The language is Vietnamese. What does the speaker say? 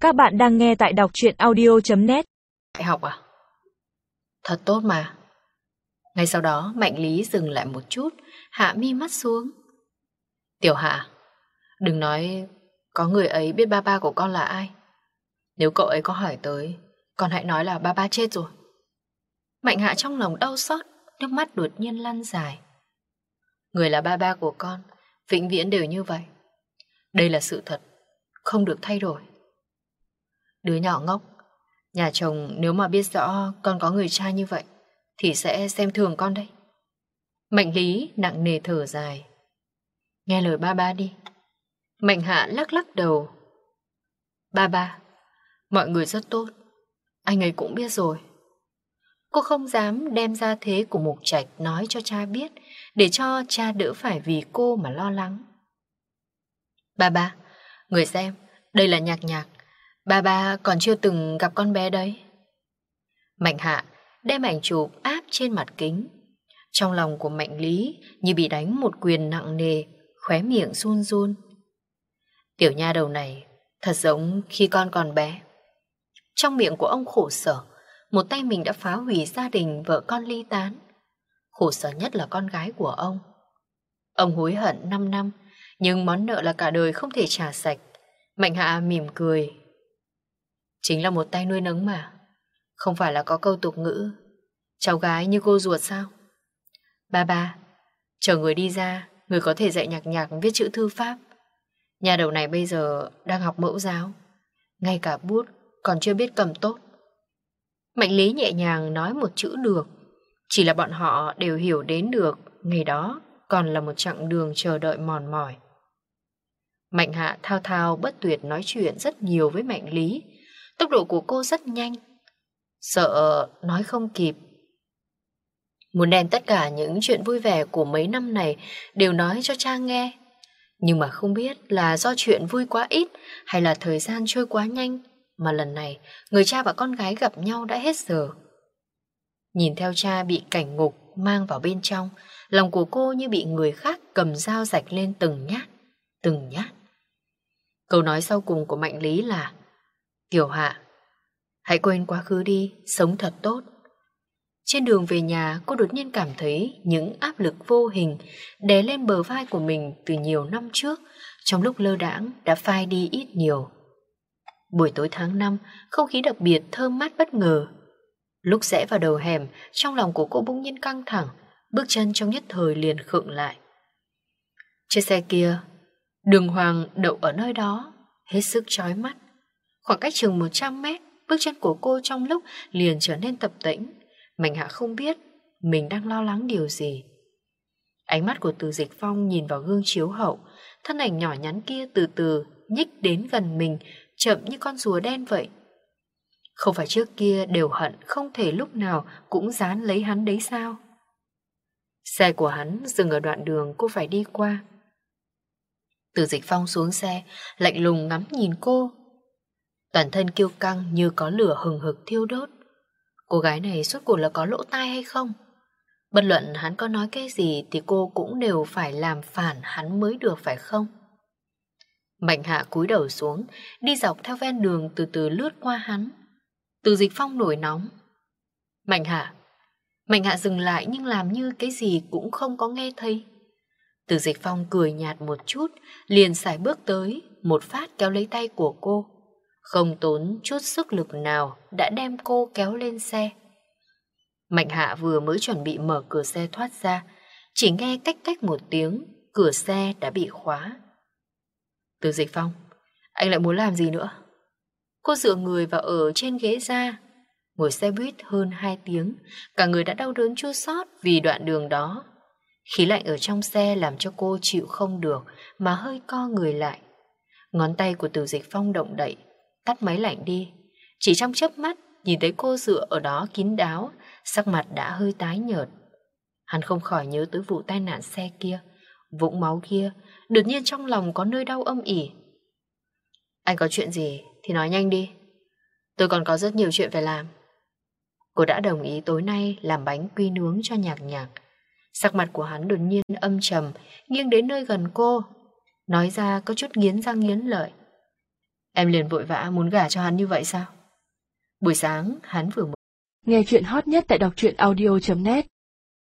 Các bạn đang nghe tại đọc truyện audio.net. Đại học à? Thật tốt mà. Ngay sau đó Mạnh Lý dừng lại một chút, hạ mi mắt xuống. Tiểu Hạ, đừng nói có người ấy biết ba ba của con là ai. Nếu cậu ấy có hỏi tới, con hãy nói là ba ba chết rồi. Mạnh Hạ trong lòng đau xót, nước mắt đột nhiên lăn dài. Người là ba ba của con, vĩnh viễn đều như vậy. Đây là sự thật, không được thay đổi. Đứa nhỏ ngốc, nhà chồng nếu mà biết rõ con có người cha như vậy thì sẽ xem thường con đây. Mạnh Lý nặng nề thở dài. Nghe lời ba ba đi. Mạnh Hạ lắc lắc đầu. Ba ba, mọi người rất tốt, anh ấy cũng biết rồi. Cô không dám đem ra thế của Mục Trạch nói cho cha biết, để cho cha đỡ phải vì cô mà lo lắng. Ba ba, người xem, đây là Nhạc Nhạc. Ba ba còn chưa từng gặp con bé đấy. Mạnh Hạ đem ảnh chụp áp trên mặt kính. Trong lòng của Mạnh Lý như bị đánh một quyền nặng nề, khóe miệng run run. Tiểu nha đầu này thật giống khi con còn bé. Trong miệng của ông khổ sở, một tay mình đã phá hủy gia đình vợ con ly tán. Khổ sở nhất là con gái của ông. Ông hối hận 5 năm, nhưng món nợ là cả đời không thể trả sạch. Mạnh Hạ mỉm cười. Chính là một tay nuôi nấng mà. Không phải là có câu tục ngữ cháu gái như cô ruột sao? Ba ba, chờ người đi ra, người có thể dạy Nhạc Nhạc viết chữ thư pháp. Nhà đầu này bây giờ đang học mẫu giáo, ngay cả bút còn chưa biết cầm tốt. Mạnh Lý nhẹ nhàng nói một chữ được. Chỉ là bọn họ đều hiểu đến được ngày đó còn là một chặng đường chờ đợi mòn mỏi. Mạnh Hạ thao thao bất tuyệt nói chuyện rất nhiều với Mạnh Lý. Tốc độ của cô rất nhanh, sợ nói không kịp. Muốn đem tất cả những chuyện vui vẻ của mấy năm này đều nói cho cha nghe. Nhưng mà không biết là do chuyện vui quá ít hay là thời gian trôi quá nhanh mà lần này người cha và con gái gặp nhau đã hết giờ. Nhìn theo cha bị cảnh ngục mang vào bên trong, lòng của cô như bị người khác cầm dao rạch lên từng nhát, từng nhát. Câu nói sau cùng của Mạnh Lý là: Tiểu Hạ, hãy quên quá khứ đi, sống thật tốt. Trên đường về nhà, cô đột nhiên cảm thấy những áp lực vô hình đè lên bờ vai của mình từ nhiều năm trước, trong lúc lơ đãng đã phai đi ít nhiều. Buổi tối tháng 5, không khí đặc biệt thơm mát bất ngờ. Lúc rẽ vào đầu hẻm, trong lòng của cô bỗng nhiên căng thẳng, bước chân trong nhất thời liền khựng lại. Chiếc xe kia, đường hoàng đậu ở nơi đó, hết sức chói mắt. Khoảng cách chừng 100 mét, bước chân của cô trong lúc liền trở nên tập tễnh. Mạnh Hạ không biết mình đang lo lắng điều gì. Ánh mắt của Từ Dịch Phong nhìn vào gương chiếu hậu, thân ảnh nhỏ nhắn kia từ từ nhích đến gần mình, chậm như con rùa đen vậy. Không phải trước kia đều hận không thể lúc nào cũng dán lấy hắn đấy sao? Xe của hắn dừng ở đoạn đường cô phải đi qua. Từ Dịch Phong xuống xe, lạnh lùng ngắm nhìn cô. Toàn thân kiêu căng như có lửa hừng hực thiêu đốt. Cô gái này suốt cuộc là có lỗ tai hay không? Bất luận hắn có nói cái gì thì cô cũng đều phải làm phản hắn mới được phải không? Mạnh Hạ cúi đầu xuống, đi dọc theo ven đường từ từ lướt qua hắn. Từ Dịch Phong nổi nóng. Mạnh Hạ dừng lại nhưng làm như cái gì cũng không có nghe thấy. Từ Dịch Phong cười nhạt một chút, liền sải bước tới, một phát kéo lấy tay của cô. Không tốn chút sức lực nào đã đem cô kéo lên xe. Mạnh Hạ vừa mới chuẩn bị mở cửa xe thoát ra, chỉ nghe cách cách một tiếng, cửa xe đã bị khóa. Từ Dịch Phong, anh lại muốn làm gì nữa? Cô dựa người vào ở trên ghế ra. Ngồi xe buýt hơn 2 tiếng, cả người đã đau đớn chua xót vì đoạn đường đó. Khí lạnh ở trong xe làm cho cô chịu không được mà hơi co người lại. Ngón tay của Từ Dịch Phong động đậy, tắt máy lạnh đi. Chỉ trong chớp mắt nhìn thấy cô dựa ở đó kín đáo, sắc mặt đã hơi tái nhợt. Hắn không khỏi nhớ tới vụ tai nạn xe kia, vũng máu kia, đột nhiên trong lòng có nơi đau âm ỉ. Anh có chuyện gì thì nói nhanh đi, tôi còn có rất nhiều chuyện phải làm. Cô đã đồng ý tối nay làm bánh quy nướng cho Nhạc Nhạc. Sắc mặt của hắn đột nhiên âm trầm, nghiêng đến nơi gần cô, nói ra có chút nghiến răng nghiến lợi. Em liền vội vã muốn gả cho hắn như vậy sao? Buổi sáng hắn vừa mới Nghe chuyện hot nhất tại đọc truyện audio.net